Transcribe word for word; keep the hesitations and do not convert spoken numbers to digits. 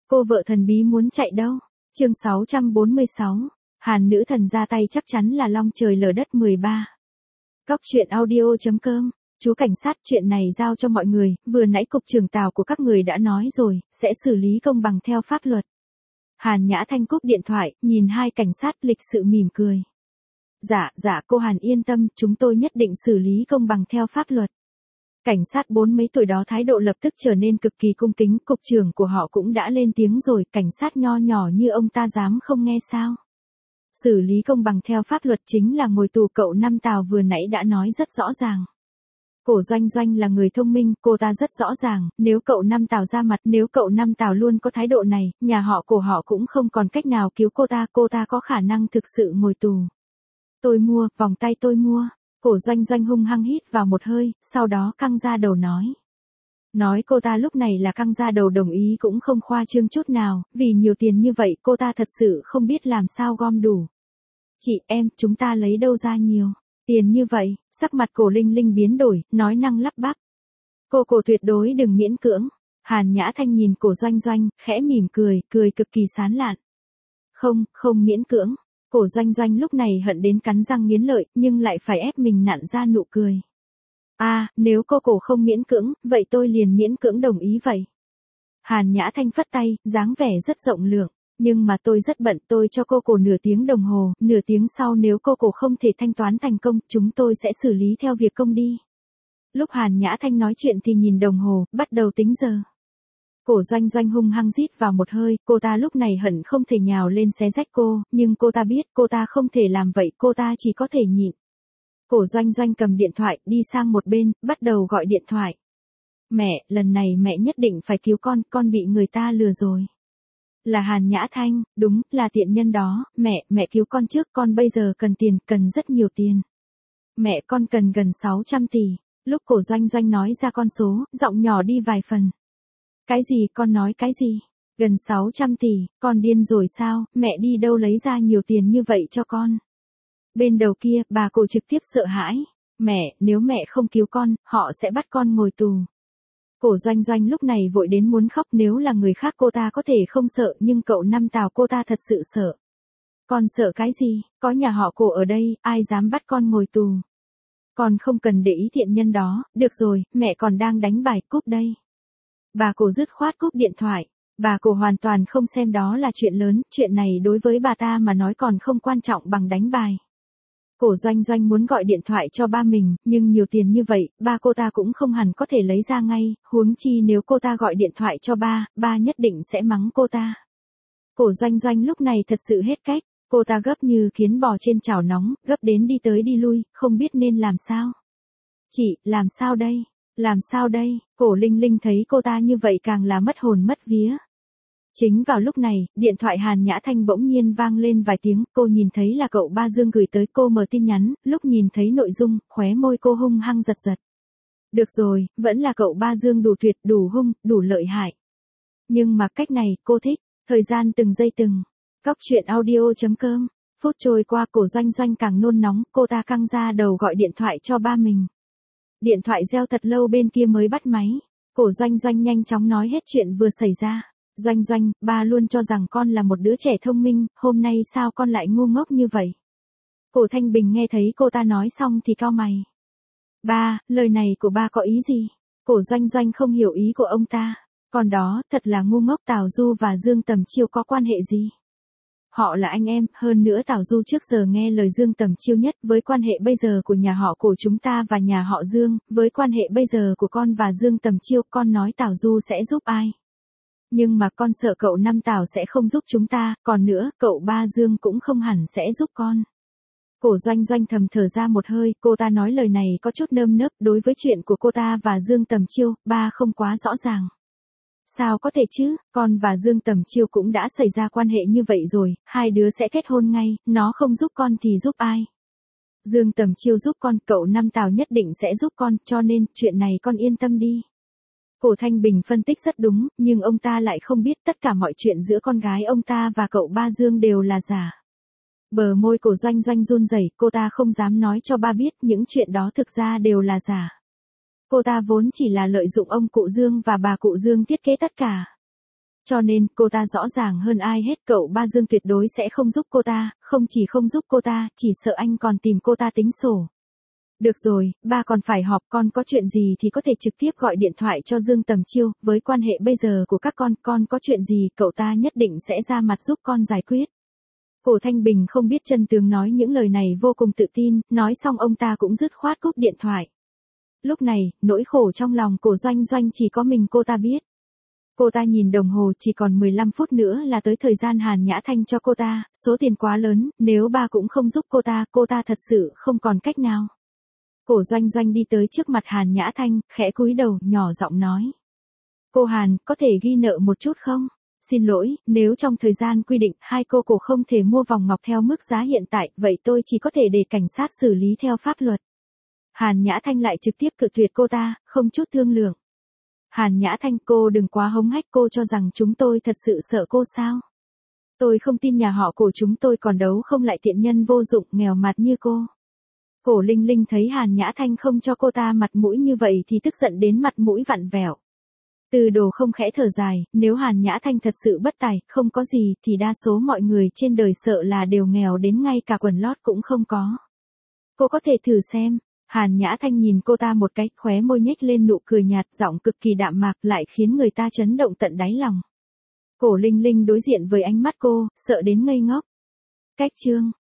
Cô vợ thần bí muốn chạy đâu? Chương sáu trăm bốn mươi sáu. Hàn nữ thần ra tay chắc chắn là long trời lở đất mười ba. Cóc truyện audio chấm com. Chú cảnh sát, chuyện này giao cho mọi người, vừa nãy cục trưởng Tào của các người đã nói rồi, sẽ xử lý công bằng theo pháp luật. Hàn Nhã Thanh cúp điện thoại, nhìn hai cảnh sát lịch sự mỉm cười. Dạ, dạ cô Hàn yên tâm, chúng tôi nhất định xử lý công bằng theo pháp luật. Cảnh sát bốn mấy tuổi đó thái độ lập tức trở nên cực kỳ cung kính, cục trưởng của họ cũng đã lên tiếng rồi, cảnh sát nho nhỏ như ông ta dám không nghe sao? Xử lý công bằng theo pháp luật chính là ngồi tù, cậu Năm Tào vừa nãy đã nói rất rõ ràng. Cổ Doanh Doanh là người thông minh, cô ta rất rõ ràng, nếu cậu Năm Tào ra mặt, nếu cậu Năm Tào luôn có thái độ này, nhà họ của họ cũng không còn cách nào cứu cô ta, cô ta có khả năng thực sự ngồi tù. Tôi mua, vòng tay tôi mua. Cổ Doanh Doanh hung hăng hít vào một hơi, sau đó căng ra đầu nói. Nói cô ta lúc này là căng ra đầu đồng ý cũng không khoa trương chút nào, vì nhiều tiền như vậy cô ta thật sự không biết làm sao gom đủ. Chị em, chúng ta lấy đâu ra nhiều tiền như vậy? Sắc mặt Cổ Linh Linh biến đổi, nói năng lắp bắp. Cô cổ tuyệt đối đừng miễn cưỡng. Hàn Nhã Thanh nhìn Cổ Doanh Doanh, khẽ mỉm cười, cười cực kỳ sán lạn. Không, không miễn cưỡng. Cổ Doanh Doanh lúc này hận đến cắn răng nghiến lợi, nhưng lại phải ép mình nặn ra nụ cười. À, nếu cô cổ không miễn cưỡng, vậy tôi liền miễn cưỡng đồng ý vậy. Hàn Nhã Thanh phất tay, dáng vẻ rất rộng lượng. Nhưng mà tôi rất bận, tôi cho cô cổ nửa tiếng đồng hồ, nửa tiếng sau nếu cô cổ không thể thanh toán thành công, chúng tôi sẽ xử lý theo việc công đi. Lúc Hàn Nhã Thanh nói chuyện thì nhìn đồng hồ, bắt đầu tính giờ. Cổ Doanh Doanh hung hăng rít vào một hơi, cô ta lúc này hận không thể nhào lên xé rách cô, nhưng cô ta biết cô ta không thể làm vậy, cô ta chỉ có thể nhịn. Cổ Doanh Doanh cầm điện thoại, đi sang một bên, bắt đầu gọi điện thoại. Mẹ, lần này mẹ nhất định phải cứu con, con bị người ta lừa rồi. Là Hàn Nhã Thanh, đúng, là tiện nhân đó, mẹ, mẹ cứu con trước, con bây giờ cần tiền, cần rất nhiều tiền. Mẹ con cần gần sáu trăm tỷ, lúc Cổ Doanh Doanh nói ra con số, giọng nhỏ đi vài phần. Cái gì, con nói cái gì? Gần sáu trăm tỷ, con điên rồi sao, mẹ đi đâu lấy ra nhiều tiền như vậy cho con? Bên đầu kia, bà Cổ trực tiếp sợ hãi. Mẹ, nếu mẹ không cứu con, họ sẽ bắt con ngồi tù. Cổ Doanh Doanh lúc này vội đến muốn khóc, nếu là người khác cô ta có thể không sợ, nhưng cậu Năm Tào cô ta thật sự sợ. Con sợ cái gì, có nhà họ Cổ ở đây, ai dám bắt con ngồi tù? Con không cần để ý thiện nhân đó, được rồi, mẹ còn đang đánh bài, cúp đây. Bà Cổ dứt khoát cúp điện thoại. Bà Cổ hoàn toàn không xem đó là chuyện lớn, chuyện này đối với bà ta mà nói còn không quan trọng bằng đánh bài. Cổ Doanh Doanh muốn gọi điện thoại cho ba mình, nhưng nhiều tiền như vậy, ba cô ta cũng không hẳn có thể lấy ra ngay, huống chi nếu cô ta gọi điện thoại cho ba, ba nhất định sẽ mắng cô ta. Cổ Doanh Doanh lúc này thật sự hết cách, cô ta gấp như kiến bò trên chảo nóng, gấp đến đi tới đi lui, không biết nên làm sao. Chị, làm sao đây? Làm sao đây? Cổ Linh Linh thấy cô ta như vậy càng là mất hồn mất vía. Chính vào lúc này, điện thoại Hàn Nhã Thanh bỗng nhiên vang lên vài tiếng, cô nhìn thấy là cậu Ba Dương gửi tới, cô mở tin nhắn, lúc nhìn thấy nội dung, khóe môi cô hung hăng giật giật. Được rồi, vẫn là cậu Ba Dương đủ tuyệt, đủ hung, đủ lợi hại. Nhưng mà cách này, cô thích, thời gian từng giây từng. Cóc truyện audio chấm com. Phút trôi qua, Cổ Doanh Doanh càng nôn nóng, cô ta căng ra đầu gọi điện thoại cho ba mình. Điện thoại reo thật lâu bên kia mới bắt máy. Cổ Doanh Doanh nhanh chóng nói hết chuyện vừa xảy ra. Doanh Doanh, ba luôn cho rằng con là một đứa trẻ thông minh, hôm nay sao con lại ngu ngốc như vậy? Cổ Thanh Bình nghe thấy cô ta nói xong thì cau mày. Ba, lời này của ba có ý gì? Cổ Doanh Doanh không hiểu ý của ông ta. Còn đó, thật là ngu ngốc, Tào Du và Dương Tầm Chiêu có quan hệ gì? Họ là anh em, hơn nữa Tào Du trước giờ nghe lời Dương Tầm Chiêu nhất, với quan hệ bây giờ của nhà họ Cổ chúng ta và nhà họ Dương, với quan hệ bây giờ của con và Dương Tầm Chiêu, con nói Tào Du sẽ giúp ai? Nhưng mà con sợ cậu Năm Tào sẽ không giúp chúng ta, còn nữa, cậu Ba Dương cũng không hẳn sẽ giúp con. Cổ Doanh Doanh thầm thở ra một hơi, cô ta nói lời này có chút nơm nớp, đối với chuyện của cô ta và Dương Tầm Chiêu, ba không quá rõ ràng. Sao có thể chứ, con và Dương Tầm Chiêu cũng đã xảy ra quan hệ như vậy rồi, hai đứa sẽ kết hôn ngay, nó không giúp con thì giúp ai? Dương Tầm Chiêu giúp con, cậu Năm Tào nhất định sẽ giúp con, cho nên, chuyện này con yên tâm đi. Cổ Thanh Bình phân tích rất đúng, nhưng ông ta lại không biết tất cả mọi chuyện giữa con gái ông ta và cậu Ba Dương đều là giả. Bờ môi Cổ Doanh Doanh run rẩy, cô ta không dám nói cho ba biết những chuyện đó thực ra đều là giả. Cô ta vốn chỉ là lợi dụng ông cụ Dương và bà cụ Dương thiết kế tất cả. Cho nên, cô ta rõ ràng hơn ai hết cậu ba Dương tuyệt đối sẽ không giúp cô ta, không chỉ không giúp cô ta, chỉ sợ anh còn tìm cô ta tính sổ. Được rồi, ba còn phải họp, con có chuyện gì thì có thể trực tiếp gọi điện thoại cho Dương Tầm Chiêu, với quan hệ bây giờ của các con, con có chuyện gì cậu ta nhất định sẽ ra mặt giúp con giải quyết. Cổ Thanh Bình không biết chân tướng nói những lời này vô cùng tự tin, nói xong ông ta cũng dứt khoát cúp điện thoại. Lúc này, nỗi khổ trong lòng Cổ Doanh Doanh chỉ có mình cô ta biết. Cô ta nhìn đồng hồ chỉ còn mười lăm phút nữa là tới thời gian Hàn Nhã Thanh cho cô ta, số tiền quá lớn, nếu ba cũng không giúp cô ta, cô ta thật sự không còn cách nào. Cổ Doanh Doanh đi tới trước mặt Hàn Nhã Thanh, khẽ cúi đầu, nhỏ giọng nói. Cô Hàn, có thể ghi nợ một chút không? Xin lỗi, nếu trong thời gian quy định, hai cô cổ không thể mua vòng ngọc theo mức giá hiện tại, vậy tôi chỉ có thể để cảnh sát xử lý theo pháp luật. Hàn Nhã Thanh lại trực tiếp cự tuyệt cô ta, không chút thương lượng. Hàn Nhã Thanh, cô đừng quá hống hách, cô cho rằng chúng tôi thật sự sợ cô sao? Tôi không tin nhà họ Cổ chúng tôi còn đấu không lại tiện nhân vô dụng, nghèo mặt như cô. Cổ Linh Linh thấy Hàn Nhã Thanh không cho cô ta mặt mũi như vậy thì tức giận đến mặt mũi vặn vẹo. Từ Đồ không khẽ thở dài, nếu Hàn Nhã Thanh thật sự bất tài, không có gì, thì đa số mọi người trên đời sợ là đều nghèo đến ngay cả quần lót cũng không có. Cô có thể thử xem. Hàn Nhã Thanh nhìn cô ta một cái, khóe môi nhếch lên nụ cười nhạt, giọng cực kỳ đạm mạc lại khiến người ta chấn động tận đáy lòng. Cổ Linh Linh đối diện với ánh mắt cô, sợ đến ngây ngốc. Cách chương